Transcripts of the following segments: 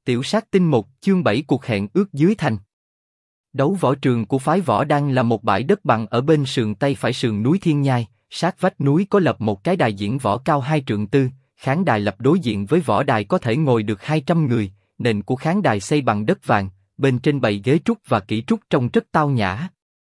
Tiểu sát tinh 1, chương 7 cuộc hẹn ước dưới thành. Đấu võ trường của phái võ đang là một bãi đất bằng ở bên sườn tây phải sườn núi Thiên Nhai, sát vách núi có lập một cái đài diễn võ cao 2 trượng tư, khán đài lập đối diện với võ đài có thể ngồi được 200 người, nền của khán đài xây bằng đất vàng, bên trên bày ghế trúc và kỷ trúc trông rất tao nhã.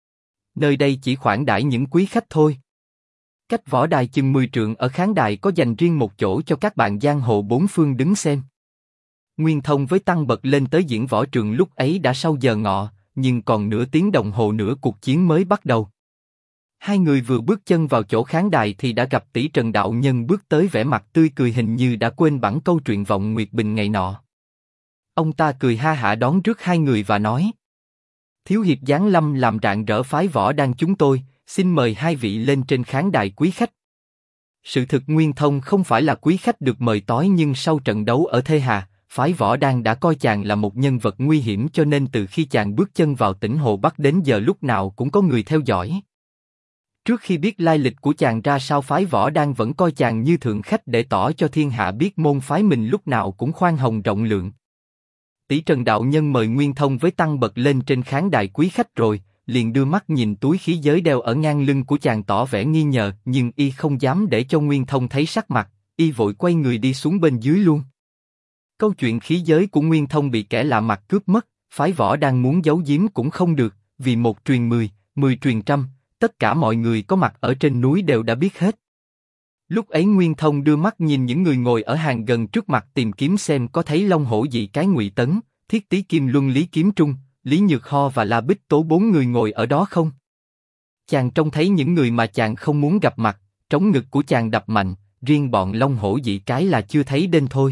Nơi đây chỉ khoản đãi những quý khách thôi. Cách võ đài chừng 10 trượng ở khán đài có dành riêng một chỗ cho các bạn giang hồ bốn phương đứng xem. Nguyên Thông với Tăng bật lên tới diễn võ trường lúc ấy đã sau giờ ngọ, nhưng còn nửa tiếng đồng hồ nữa cuộc chiến mới bắt đầu. Hai người vừa bước chân vào chỗ khán đài thì đã gặp tỷ Trần đạo nhân bước tới, vẻ mặt tươi cười, hình như đã quên bẵng câu truyện vọng nguyệt bình ngày nọ. Ông ta cười ha hả đón trước hai người và nói: Thiếu hiệp giáng lâm làm rạng rỡ phái võ đang chúng tôi, xin mời hai vị lên trên khán đài quý khách. Sự thực Nguyên Thông không phải là quý khách được mời tối, nhưng sau trận đấu ở Thê Hà, phái võ đang đã coi chàng là một nhân vật nguy hiểm, cho nên từ khi chàng bước chân vào tỉnh Hồ Bắc đến giờ lúc nào cũng có người theo dõi. Trước khi biết lai lịch của chàng ra sao, phái võ đang vẫn coi chàng như thượng khách để tỏ cho thiên hạ biết môn phái mình lúc nào cũng khoan hồng rộng lượng. Tỷ Trần đạo nhân mời Nguyên Thông với Tăng bật lên trên khán đài quý khách rồi, liền đưa mắt nhìn túi khí giới đeo ở ngang lưng của chàng tỏ vẻ nghi ngờ, nhưng y không dám để cho Nguyên Thông thấy sắc mặt, y vội quay người đi xuống bên dưới luôn. Câu chuyện khí giới của Nguyên Thông bị kẻ lạ mặt cướp mất, phái võ đang muốn giấu giếm cũng không được, vì một truyền 10, 10 truyền trăm, tất cả mọi người có mặt ở trên núi đều đã biết hết. Lúc ấy Nguyên Thông đưa mắt nhìn những người ngồi ở hàng gần trước mặt, tìm kiếm xem có thấy Long Hổ Dị Cái, Ngụy Tấn, Thiết Tý Kim Luân, Lý Kiếm Trung, Lý Nhược Ho và La Bích Tố bốn người ngồi ở đó không? Chàng trông thấy những người mà chàng không muốn gặp mặt, trống ngực của chàng đập mạnh, riêng bọn Long Hổ Dị Cái là chưa thấy đến thôi.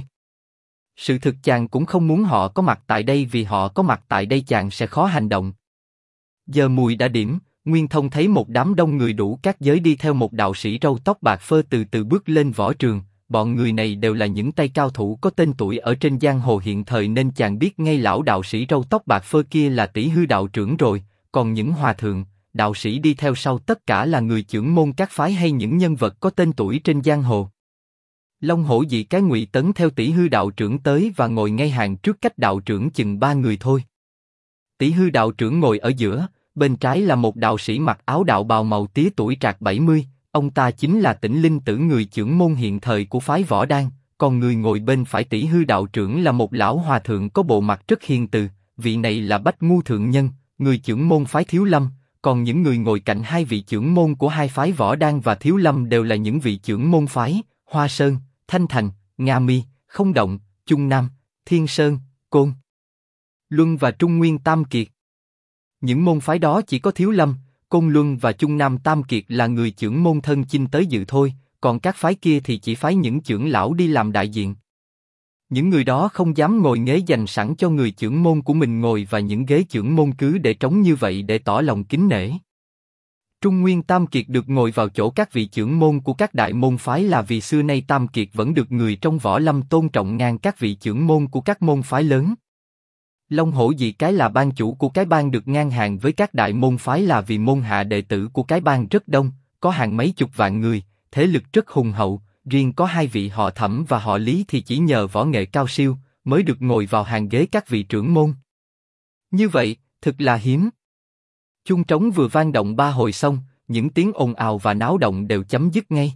Sự thực chàng cũng không muốn họ có mặt tại đây, vì họ có mặt tại đây chàng sẽ khó hành động. Giờ mùi đã điểm, Nguyên Thông thấy một đám đông người đủ các giới đi theo một đạo sĩ râu tóc bạc phơ từ từ bước lên võ trường. Bọn người này đều là những tay cao thủ có tên tuổi ở trên giang hồ hiện thời, nên chàng biết ngay lão đạo sĩ râu tóc bạc phơ kia là Tỷ Hư đạo trưởng rồi. Còn những hòa thượng, đạo sĩ đi theo sau tất cả là người trưởng môn các phái hay những nhân vật có tên tuổi trên giang hồ. Long Hổ Dị Cái, Ngụy Tấn theo Tỷ Hư đạo trưởng tới và ngồi ngay hàng trước, cách đạo trưởng chừng 3 người thôi. Tỷ Hư đạo trưởng ngồi ở giữa, bên trái là một đạo sĩ mặc áo đạo bào màu tía, tuổi trạc 70, ông ta chính là Tĩnh Linh Tử, người trưởng môn hiện thời của phái võ đang. Còn người ngồi bên phải Tỷ Hư đạo trưởng là một lão hòa thượng có bộ mặt rất hiền từ, vị này là Bách Ngu thượng nhân, người trưởng môn phái Thiếu Lâm. Còn những người ngồi cạnh hai vị trưởng môn của hai phái võ đang và Thiếu Lâm đều là những vị trưởng môn phái Hoa Sơn, Thanh Thành, Nga Mi, Không Động, Trung Nam, Thiên Sơn, Côn Luân và Trung Nguyên Tam Kiệt. Những môn phái đó chỉ có Thiếu Lâm, Côn Luân và Trung Nam Tam Kiệt là người trưởng môn thân chinh tới dự thôi, còn các phái kia thì chỉ phái những trưởng lão đi làm đại diện. Những người đó không dám ngồi ghế dành sẵn cho người trưởng môn của mình ngồi, và những ghế trưởng môn cứ để trống như vậy để tỏ lòng kính nể. Trung Nguyên Tam Kiệt được ngồi vào chỗ các vị trưởng môn của các đại môn phái là vì xưa nay Tam Kiệt vẫn được người trong võ lâm tôn trọng ngang các vị trưởng môn của các môn phái lớn. Long Hổ Dị Cái là ban chủ của cái bang được ngang hàng với các đại môn phái là vì môn hạ đệ tử của cái bang rất đông, có hàng mấy chục vạn người, thế lực rất hùng hậu. Riêng có hai vị họ Thẩm và họ Lý thì chỉ nhờ võ nghệ cao siêu mới được ngồi vào hàng ghế các vị trưởng môn. Như vậy, thực là hiếm. Chuông trống vừa vang động 3 hồi xong, những tiếng ồn ào và náo động đều chấm dứt ngay.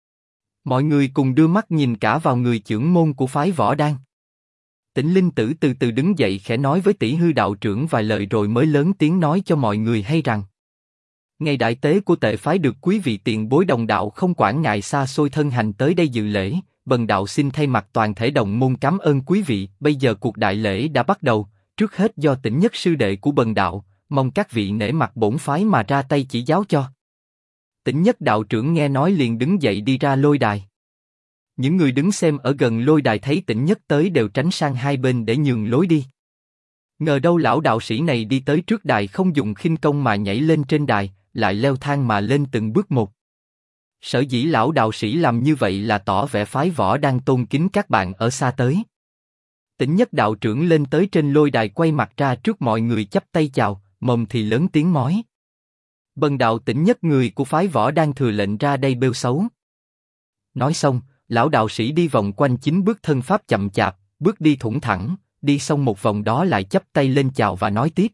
Mọi người cùng đưa mắt nhìn cả vào người trưởng môn của phái võ đang. Tĩnh Linh Tử từ từ đứng dậy khẽ nói với Tỷ Hư đạo trưởng vài lời rồi mới lớn tiếng nói cho mọi người hay rằng: Ngày đại tế của Tệ phái được quý vị tiền bối đồng đạo không quản ngại xa xôi thân hành tới đây dự lễ, bần đạo xin thay mặt toàn thể đồng môn cảm ơn quý vị. Bây giờ cuộc đại lễ đã bắt đầu, trước hết do Tĩnh Nhất sư đệ của bần đạo, mong các vị nể mặt bổn phái mà ra tay chỉ giáo cho. Tĩnh Nhất đạo trưởng nghe nói liền đứng dậy đi ra lôi đài. Những người đứng xem ở gần lôi đài thấy Tĩnh Nhất tới đều tránh sang hai bên để nhường lối đi. Ngờ đâu lão đạo sĩ này đi tới trước đài không dùng khinh công mà nhảy lên trên đài, lại leo thang mà lên từng bước một. Sở dĩ lão đạo sĩ làm như vậy là tỏ vẻ phái võ đang tôn kính các bạn ở xa tới. Tĩnh Nhất đạo trưởng lên tới trên lôi đài, quay mặt ra trước mọi người chắp tay chào, mồm thì lớn tiếng nói: Bần đạo Tĩnh Nhất, người của phái võ đang thừa lệnh ra đây bêu xấu. Nói xong, lão đạo sĩ đi vòng quanh 9 bước, thân pháp chậm chạp, bước đi thủng thẳng, đi xong một vòng đó lại chắp tay lên chào và nói tiếp.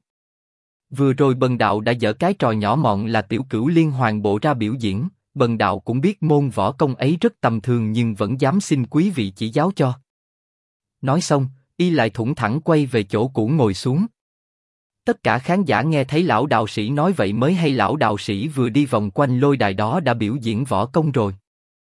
Vừa rồi Bần đạo đã dở cái trò nhỏ mọn là Tiểu Cửu Liên Hoàn Bộ ra biểu diễn, Bần đạo cũng biết môn võ công ấy rất tầm thường nhưng vẫn dám xin quý vị chỉ giáo cho. Nói xong, y lại thủng thẳng quay về chỗ cũ ngồi xuống. Tất cả khán giả nghe thấy lão đạo sĩ nói vậy mới hay lão đạo sĩ vừa đi vòng quanh lôi đài đó đã biểu diễn võ công rồi.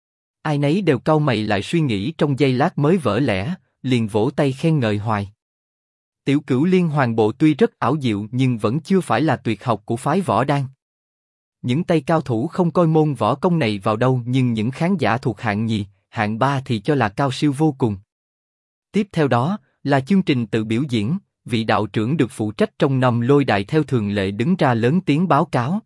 Ai nấy đều cau mày lại suy nghĩ trong giây lát mới vỡ lẽ, liền vỗ tay khen ngợi hoài. Tiểu Cửu Liên Hoàn Bộ tuy rất ảo diệu nhưng vẫn chưa phải là tuyệt học của phái Võ Đan. Những tay cao thủ không coi môn võ công này vào đâu nhưng những khán giả thuộc hạng nhì, hạng ba thì cho là cao siêu vô cùng. Tiếp theo đó là chương trình tự biểu diễn, vị đạo trưởng được phụ trách trong năm lôi đài theo thường lệ đứng ra lớn tiếng báo cáo.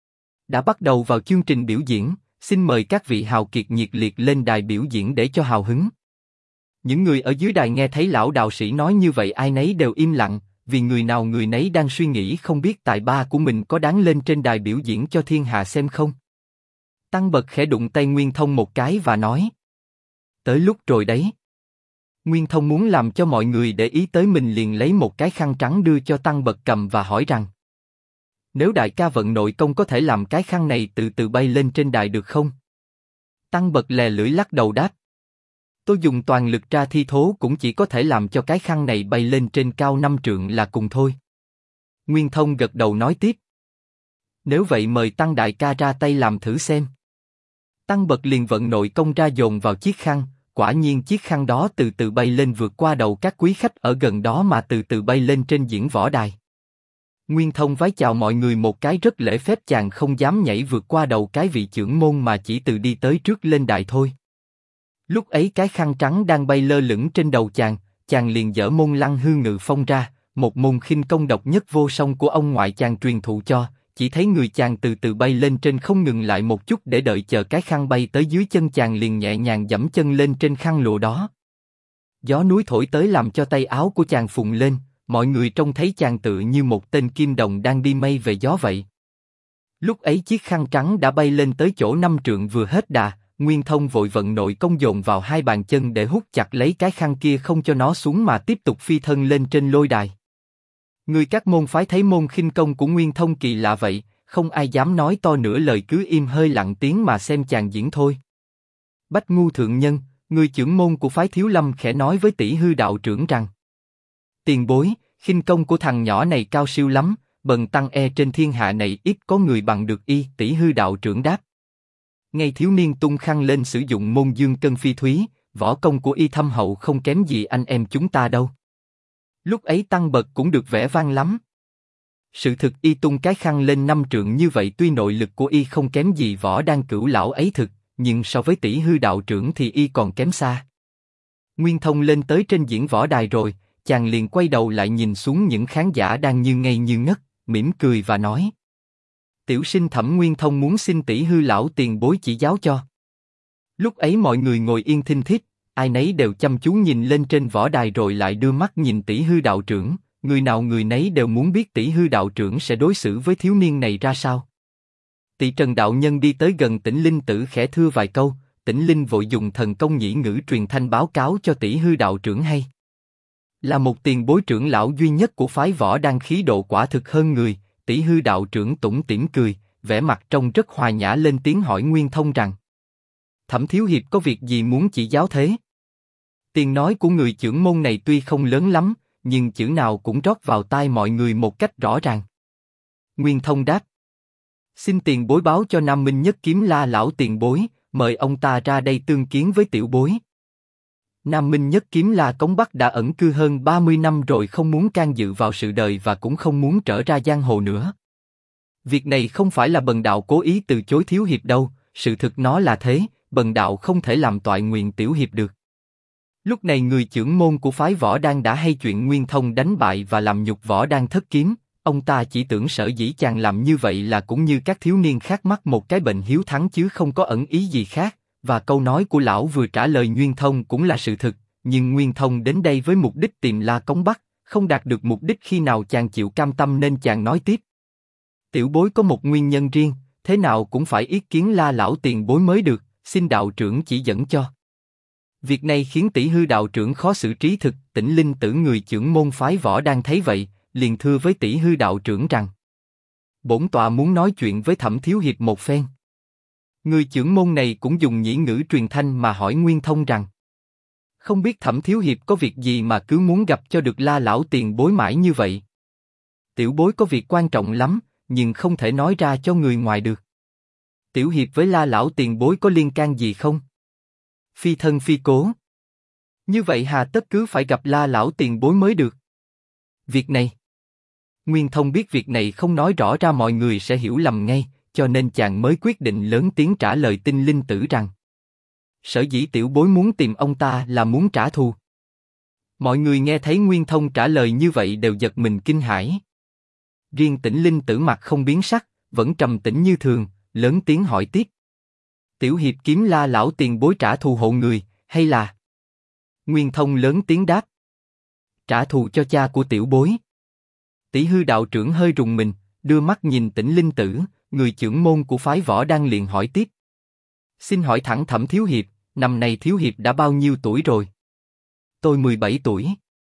Đã bắt đầu vào chương trình biểu diễn, xin mời các vị hào kiệt nhiệt liệt lên đài biểu diễn để cho hào hứng. Những người ở dưới đài nghe thấy lão đạo sĩ nói như vậy ai nấy đều im lặng, vì người nào người nấy đang suy nghĩ không biết tài ba của mình có đáng lên trên đài biểu diễn cho thiên hạ xem không. Tăng Bật khẽ đụng tay Nguyên Thông một cái và nói. Tới lúc rồi đấy. Nguyên Thông muốn làm cho mọi người để ý tới mình liền lấy một cái khăn trắng đưa cho Tăng Bật cầm và hỏi rằng. Nếu đại ca vận nội công có thể làm cái khăn này từ từ bay lên trên đài được không? Tăng Bật lè lưỡi lắc đầu đáp. Tôi dùng toàn lực ra thi thố cũng chỉ có thể làm cho cái khăn này bay lên trên cao 5 trượng là cùng thôi. Nguyên Thông gật đầu nói tiếp. Nếu vậy mời Tăng đại ca ra tay làm thử xem. Tăng Bật liền vận nội công ra dồn vào chiếc khăn, quả nhiên chiếc khăn đó từ từ bay lên vượt qua đầu các quý khách ở gần đó mà từ từ bay lên trên diễn võ đài. Nguyên Thông vái chào mọi người một cái rất lễ phép chàng không dám nhảy vượt qua đầu cái vị trưởng môn mà chỉ từ đi tới trước lên đài thôi. Lúc ấy cái khăn trắng đang bay lơ lửng trên đầu chàng liền dở môn Lăng Hư Ngự Phong ra, một môn khinh công độc nhất vô song của ông ngoại chàng truyền thụ cho, chỉ thấy người chàng từ từ bay lên trên không ngừng lại một chút để đợi chờ cái khăn bay tới dưới chân chàng liền nhẹ nhàng giẫm chân lên trên khăn lụa đó. Gió núi thổi tới làm cho tay áo của chàng phùng lên, mọi người trông thấy chàng tự như một tên kim đồng đang đi mây về gió vậy. Lúc ấy chiếc khăn trắng đã bay lên tới chỗ 5 trượng vừa hết đà, Nguyên Thông vội vận nội công dồn vào hai bàn chân để hút chặt lấy cái khăn kia không cho nó xuống mà tiếp tục phi thân lên trên lôi đài. Người các môn phái thấy môn khinh công của Nguyên Thông kỳ lạ vậy, không ai dám nói to nửa lời cứ im hơi lặng tiếng mà xem chàng diễn thôi. Bách Ngu thượng nhân, người trưởng môn của phái Thiếu Lâm khẽ nói với Tỷ Hư đạo trưởng rằng: Tiền bối, khinh công của thằng nhỏ này cao siêu lắm, bần tăng trên thiên hạ này ít có người bằng được y. Tỷ Hư đạo trưởng đáp. Ngay thiếu niên tung khăn lên sử dụng môn dương cân phi thúy, võ công của y thâm hậu không kém gì anh em chúng ta đâu. Lúc ấy Tăng Bật cũng được vẻ vang lắm. Sự thực y tung cái khăn lên 5 trượng như vậy tuy nội lực của y không kém gì Võ Đan Cửu lão ấy thực, nhưng so với Tỷ Hư đạo trưởng thì y còn kém xa. Nguyên Thông lên tới trên diễn võ đài rồi, chàng liền quay đầu lại nhìn xuống những khán giả đang như ngây như ngất, mỉm cười và nói: Tiểu sinh Thẩm Nguyên Thông muốn xin Tỷ Hư lão tiền bối chỉ giáo cho. Lúc ấy mọi người ngồi yên thinh thít, ai nấy đều chăm chú nhìn lên trên võ đài rồi lại đưa mắt nhìn Tỷ Hư đạo trưởng, người nào người nấy đều muốn biết Tỷ Hư đạo trưởng sẽ đối xử với thiếu niên này ra sao. Tỳ Trần đạo nhân đi tới gần Tĩnh Linh Tử khẽ thưa vài câu, Tĩnh Linh vội dùng thần công nhĩ ngữ truyền thanh báo cáo cho Tỷ Hư đạo trưởng hay. Là một tiền bối trưởng lão duy nhất của phái Võ Đan khí độ quả thực hơn người, Tỷ Hư đạo trưởng tủm tỉm cười, vẻ mặt trông rất hòa nhã lên tiếng hỏi Nguyên Thông rằng: Thẩm thiếu hiệp có việc gì muốn chỉ giáo thế? Tiếng nói của người trưởng môn này tuy không lớn lắm, nhưng chữ nào cũng rót vào tai mọi người một cách rõ ràng. Nguyên Thông đáp: Xin tiền bối báo cho Nam Minh Nhất Kiếm La lão tiền bối, mời ông ta ra đây tương kiến với tiểu bối. Nam Minh Nhất Kiếm La Cống Bắc đã ẩn cư hơn 30 năm rồi không muốn can dự vào sự đời và cũng không muốn trở ra giang hồ nữa. Việc này không phải là bần đạo cố ý từ chối thiếu hiệp đâu, sự thực nó là thế, bần đạo không thể làm toại nguyện tiểu hiệp được. Lúc này người trưởng môn của phái Võ Đan đã hay chuyện Nguyên Thông đánh bại và làm nhục Võ Đan thất kiếm, ông ta chỉ tưởng sở dĩ chàng làm như vậy là cũng như các thiếu niên khác mắc một cái bệnh hiếu thắng chứ không có ẩn ý gì khác, và câu nói của lão vừa trả lời Nguyên Thông cũng là sự thực, nhưng Nguyên Thông đến đây với mục đích tìm La Cống Bắc, không đạt được mục đích khi nào chàng chịu cam tâm nên chàng nói tiếp. Tiểu bối có một nguyên nhân riêng, thế nào cũng phải ý kiến La lão tiền bối mới được, xin đạo trưởng chỉ dẫn cho. Việc này khiến Tỷ Hư đạo trưởng khó xử trí thực. Tĩnh Linh Tử người chưởng môn phái võ đang thấy vậy, liền thưa với Tỷ Hư đạo trưởng rằng: bổn tọa muốn nói chuyện với Thẩm thiếu hiệp một phen. Người chưởng môn này cũng dùng nhĩ ngữ truyền thanh mà hỏi Nguyên Thông rằng: không biết Thẩm thiếu hiệp có việc gì mà cứ muốn gặp cho được La lão tiền bối mãi như vậy? Tiểu bối có việc quan trọng lắm, nhưng không thể nói ra cho người ngoài được. Tiểu hiệp với La lão tiền bối có liên can gì không? Phi thân phi cố. Như vậy hà tất cứ phải gặp La lão tiền bối mới được? Việc này, Nguyên Thông biết việc này không nói rõ ra mọi người sẽ hiểu lầm ngay, cho nên chàng mới quyết định lớn tiếng trả lời Tinh Linh Tử rằng: sở dĩ tiểu bối muốn tìm ông ta là muốn trả thù. Mọi người nghe thấy Nguyên Thông trả lời như vậy đều giật mình kinh hãi. Riêng Tĩnh Linh Tử mặt không biến sắc, vẫn trầm tĩnh như thường, lớn tiếng hỏi tiếp: tiểu hiệp kiếm La lão tiền bối trả thù hộ người, hay là? Nguyên Thông lớn tiếng đáp: trả thù cho cha của tiểu bối. Tỷ Hư đạo trưởng hơi rùng mình, đưa mắt nhìn Tĩnh Linh Tử, người chưởng môn của phái võ đang liền hỏi tiếp: xin hỏi thẳng Thẩm thiếu hiệp, năm nay thiếu hiệp đã bao nhiêu tuổi rồi? Tôi 17 tuổi.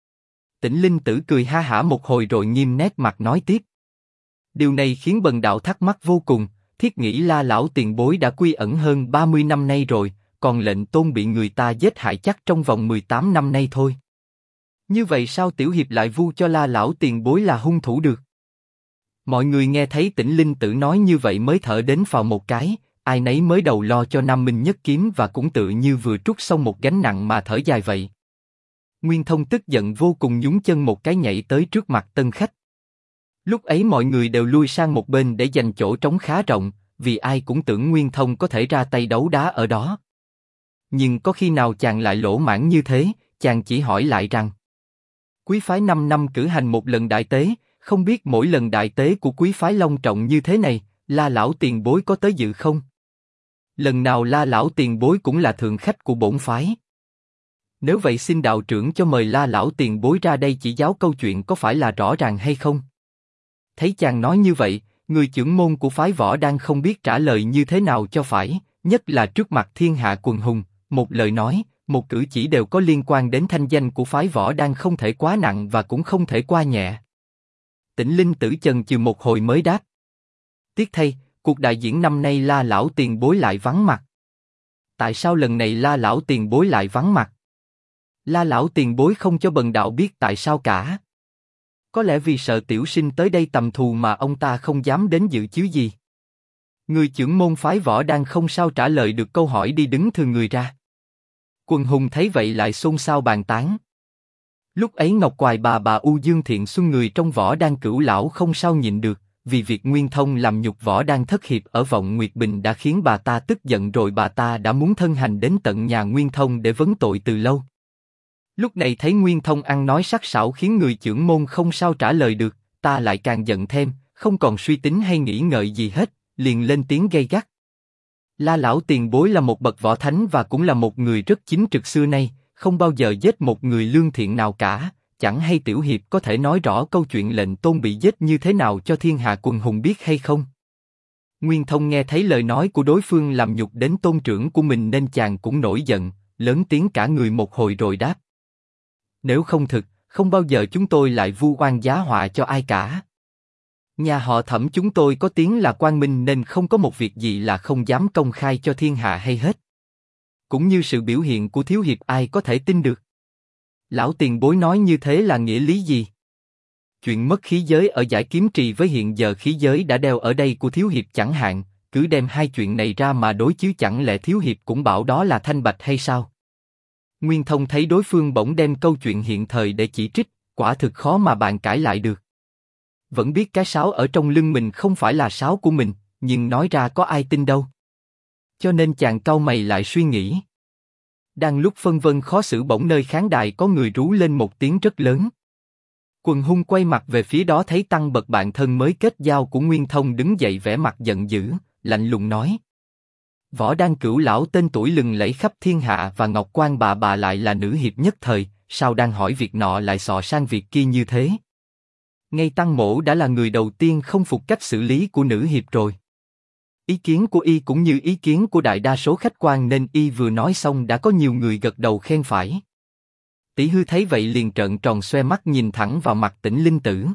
Tĩnh Linh Tử cười ha hả một hồi rồi nghiêm nét mặt nói tiếp: điều này khiến bần đạo thắc mắc vô cùng, thiết nghĩ La lão tiền bối đã quy ẩn hơn 30 năm nay rồi, còn lệnh tôn bị người ta giết hại chắc trong vòng 18 năm nay thôi. Như vậy sao tiểu hiệp lại vu cho La lão tiền bối là hung thủ được? Mọi người nghe thấy Tĩnh Linh Tử nói như vậy mới thở đến phào một cái, ai nấy mới đầu lo cho Nam Minh Nhất Kiếm và cũng tự như vừa trút xong một gánh nặng mà thở dài vậy. Nguyên Thông tức giận vô cùng nhún chân một cái nhảy tới trước mặt tân khách. Lúc ấy mọi người đều lui sang một bên để dành chỗ trống khá rộng, vì ai cũng tưởng Nguyên Thông có thể ra tay đấu đá ở đó. Nhưng có khi nào chàng lại lỗ mãng như thế? Chàng chỉ hỏi lại rằng: quý phái 5 năm cử hành một lần đại tế, không biết mỗi lần đại tế của quý phái long trọng như thế này, La lão tiền bối có tới dự không? Lần nào La lão tiền bối cũng là thượng khách của bổn phái. Nếu vậy xin đạo trưởng cho mời La lão tiền bối ra đây chỉ giáo câu chuyện có phải là rõ ràng hay không? Thấy chàng nói như vậy, người chưởng môn của phái võ đang không biết trả lời như thế nào cho phải, nhất là trước mặt thiên hạ quần hùng, một lời nói, một cử chỉ đều có liên quan đến thanh danh của phái võ đang không thể quá nặng và cũng không thể quá nhẹ. Tĩnh Linh Tử chần chừ một hồi mới đáp: tiếc thay, cuộc đại diễn năm nay La lão tiền bối lại vắng mặt. Tại sao lần này La lão tiền bối lại vắng mặt? La lão tiền bối không cho bần đạo biết tại sao cả. Có lẽ vì sợ tiểu sinh tới đây tầm thù mà ông ta không dám đến dự chứ gì. Người chưởng môn phái võ đang không sao trả lời được câu hỏi, đi đứng thừa người ra. Quần hùng thấy vậy lại xôn xao bàn tán. Lúc ấy Ngọc Quài bà U Dương Thiện Xuân người trong võ đang cửu lão không sao nhịn được, vì việc Nguyên Thông làm nhục võ đang thất hiệp ở Vọng Nguyệt Bình đã khiến bà ta tức giận rồi, bà ta đã muốn thân hành đến tận nhà Nguyên Thông để vấn tội từ lâu. Lúc này thấy Nguyên Thông ăn nói sắc sảo khiến người chưởng môn không sao trả lời được, ta lại càng giận thêm, không còn suy tính hay nghĩ ngợi gì hết, liền lên tiếng gay gắt. La lão tiền bối là một bậc võ thánh và cũng là một người rất chính trực xưa nay, không bao giờ giết một người lương thiện nào cả, chẳng hay tiểu hiệp có thể nói rõ câu chuyện lệnh tôn bị giết như thế nào cho thiên hạ quần hùng biết hay không? Nguyên Thông nghe thấy lời nói của đối phương làm nhục đến tôn trưởng của mình nên chàng cũng nổi giận, lớn tiếng cả người một hồi rồi đáp: nếu không thực, không bao giờ chúng tôi lại vu oan giá họa cho ai cả. Nhà họ Thẩm chúng tôi có tiếng là quang minh nên không có một việc gì là không dám công khai cho thiên hạ hay hết. Cũng như sự biểu hiện của thiếu hiệp ai có thể tin được. Lão tiền bối nói như thế là nghĩa lý gì? Chuyện mất khí giới ở Giải Kiếm Trì với hiện giờ khí giới đã đeo ở đây của thiếu hiệp chẳng hạn, cứ đem hai chuyện này ra mà đối chiếu, chẳng lẽ thiếu hiệp cũng bảo đó là thanh bạch hay sao? Nguyên Thông thấy đối phương bỗng đem câu chuyện hiện thời để chỉ trích, quả thực khó mà bàn cãi lại được. Vẫn biết cái sáo ở trong lưng mình không phải là sáo của mình, nhưng nói ra có ai tin đâu. Cho nên chàng cau mày lại suy nghĩ. Đang lúc phân vân khó xử, bỗng nơi khán đài có người rú lên một tiếng rất lớn. Quần hung quay mặt về phía đó thấy tăng bậc bạn thân mới kết giao của Nguyên Thông đứng dậy vẻ mặt giận dữ, lạnh lùng nói: võ đan cửu lão tên tuổi lừng lẫy khắp thiên hạ và Ngọc Quan bà lại là nữ hiệp nhất thời, sao đang hỏi việc nọ lại xò sang việc kia như thế? Ngay tăng mỗ đã là người đầu tiên không phục cách xử lý của nữ hiệp rồi. Ý kiến của y cũng như ý kiến của đại đa số khách quan nên y vừa nói xong đã có nhiều người gật đầu khen phải. Tỷ Hư thấy vậy liền trợn tròn xoe mắt nhìn thẳng vào mặt Tĩnh Linh Tử.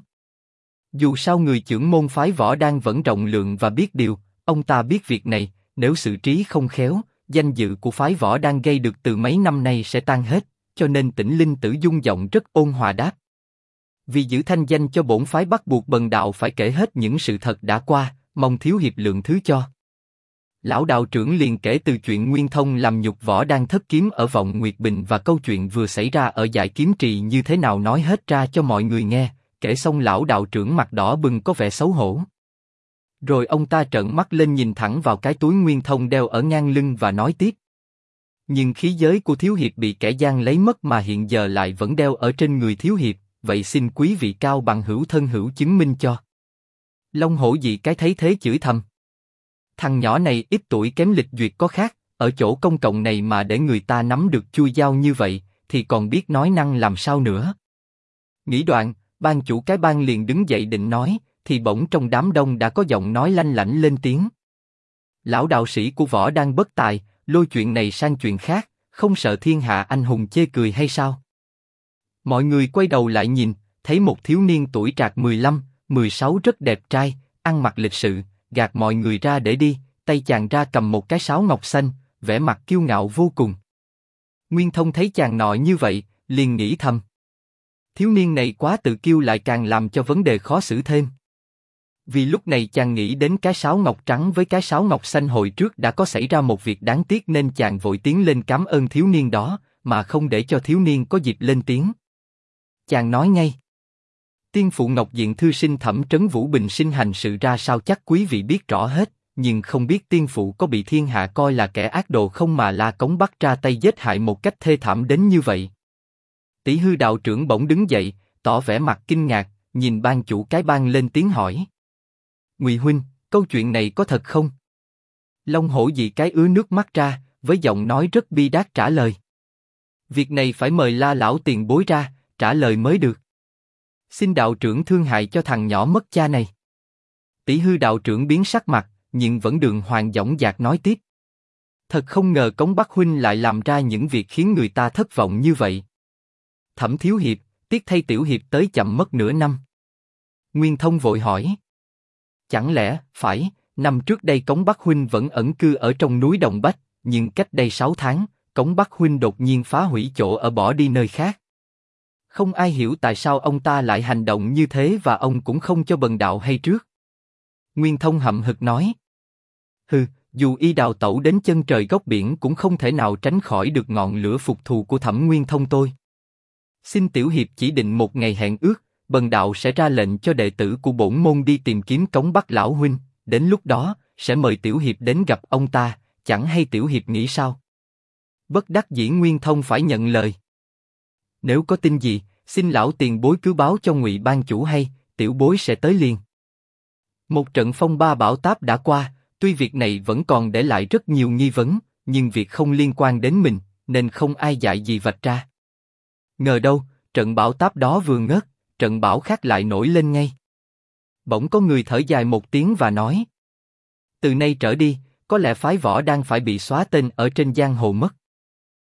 Dù sao người chưởng môn phái Võ Đan vẫn rộng lượng và biết điều, ông ta biết việc này, nếu xử trí không khéo, danh dự của phái Võ Đan gây được từ mấy năm nay sẽ tan hết, cho nên Tĩnh Linh Tử dung giọng rất ôn hòa đáp. Vì giữ thanh danh cho bổn phái bắt buộc bần đạo phải kể hết những sự thật đã qua, mong thiếu hiệp lượng thứ cho. Lão đạo trưởng liền kể từ chuyện Nguyên Thông làm nhục Võ Đan thất kiếm ở vọng Nguyệt Bình và câu chuyện vừa xảy ra ở Dại Kiếm Trì như thế nào nói hết ra cho mọi người nghe. Kể xong lão đạo trưởng mặt đỏ bừng có vẻ xấu hổ. Rồi ông ta trợn mắt lên nhìn thẳng vào cái túi Nguyên Thông đeo ở ngang lưng và nói tiếp. Nhưng khí giới của thiếu hiệp bị kẻ gian lấy mất mà hiện giờ lại vẫn đeo ở trên người thiếu hiệp, vậy xin quý vị cao bằng hữu thân hữu chứng minh cho. Long Hổ Dị cái thấy thế chửi thầm. Thằng nhỏ này ít tuổi kém lịch duyệt có khác, ở chỗ công cộng này mà để người ta nắm được chui dao như vậy, thì còn biết nói năng làm sao nữa. Nghĩ đoạn, ban chủ cái bang liền đứng dậy định nói, thì bỗng trong đám đông đã có giọng nói lanh lảnh lên tiếng. Lão đạo sĩ của Võ Đan bất tài, lôi chuyện này sang chuyện khác, không sợ thiên hạ anh hùng chê cười hay sao? Mọi người quay đầu lại nhìn, thấy một thiếu niên tuổi trạc 15, 16 rất đẹp trai, ăn mặc lịch sự, gạt mọi người ra để đi, tay chàng ra cầm một cái sáo ngọc xanh, vẻ mặt kiêu ngạo vô cùng. Nguyên Thông thấy chàng nọ như vậy, liền nghĩ thầm. Thiếu niên này quá tự kiêu lại càng làm cho vấn đề khó xử thêm. Vì lúc này chàng nghĩ đến cái sáo ngọc trắng với cái sáo ngọc xanh hồi trước đã có xảy ra một việc đáng tiếc nên chàng vội tiến lên cảm ơn thiếu niên đó, mà không để cho thiếu niên có dịp lên tiếng. Chàng nói ngay. Tiên phụ Ngọc Diện thư sinh Thẩm Trấn Vũ bình sinh hành sự ra sao chắc quý vị biết rõ hết, nhưng không biết tiên phụ có bị thiên hạ coi là kẻ ác đồ không mà La Cống bắt ra tay giết hại một cách thê thảm đến như vậy. Tỷ Hư đạo trưởng bỗng đứng dậy, tỏ vẻ mặt kinh ngạc, nhìn ban chủ cái bang lên tiếng hỏi. Ngụy huynh, câu chuyện này có thật không? Long Hổ Dị cái ứa nước mắt ra, với giọng nói rất bi đát trả lời. Việc này phải mời La lão tiền bối ra, trả lời mới được. Xin đạo trưởng thương hại cho thằng nhỏ mất cha này. Tỷ Hư đạo trưởng biến sắc mặt, nhưng vẫn đường hoàng dõng dạc nói tiếp. Thật không ngờ Cống Bắc huynh lại làm ra những việc khiến người ta thất vọng như vậy. Thẩm thiếu hiệp, tiếc thay tiểu hiệp tới chậm mất nửa năm. Nguyên Thông vội hỏi. Chẳng lẽ, phải, năm trước đây Cống Bắc huynh vẫn ẩn cư ở trong núi Đồng Bách, nhưng cách đây 6 tháng, Cống Bắc huynh đột nhiên phá hủy chỗ ở bỏ đi nơi khác. Không ai hiểu tại sao ông ta lại hành động như thế và ông cũng không cho bần đạo hay trước. Nguyên Thông hậm hực nói. Hừ, dù y đào tẩu đến chân trời góc biển cũng không thể nào tránh khỏi được ngọn lửa phục thù của Thẩm Nguyên Thông tôi. Xin tiểu hiệp chỉ định một ngày hẹn ước, bần đạo sẽ ra lệnh cho đệ tử của bổn môn đi tìm kiếm Cống Bắc lão huynh, đến lúc đó, sẽ mời tiểu hiệp đến gặp ông ta, chẳng hay tiểu hiệp nghĩ sao? Bất đắc dĩ Nguyên Thông phải nhận lời. Nếu có tin gì, xin lão tiền bối cứ báo cho Ngụy ban chủ hay, tiểu bối sẽ tới liền. Một trận phong ba bão táp đã qua, tuy việc này vẫn còn để lại rất nhiều nghi vấn, nhưng việc không liên quan đến mình, nên không ai dại gì vạch ra. Ngờ đâu, trận bão táp đó vừa ngớt, trận bão khác lại nổi lên ngay. Bỗng có người thở dài một tiếng và nói. Từ nay trở đi, có lẽ phái Võ Đan phải bị xóa tên ở trên giang hồ mất.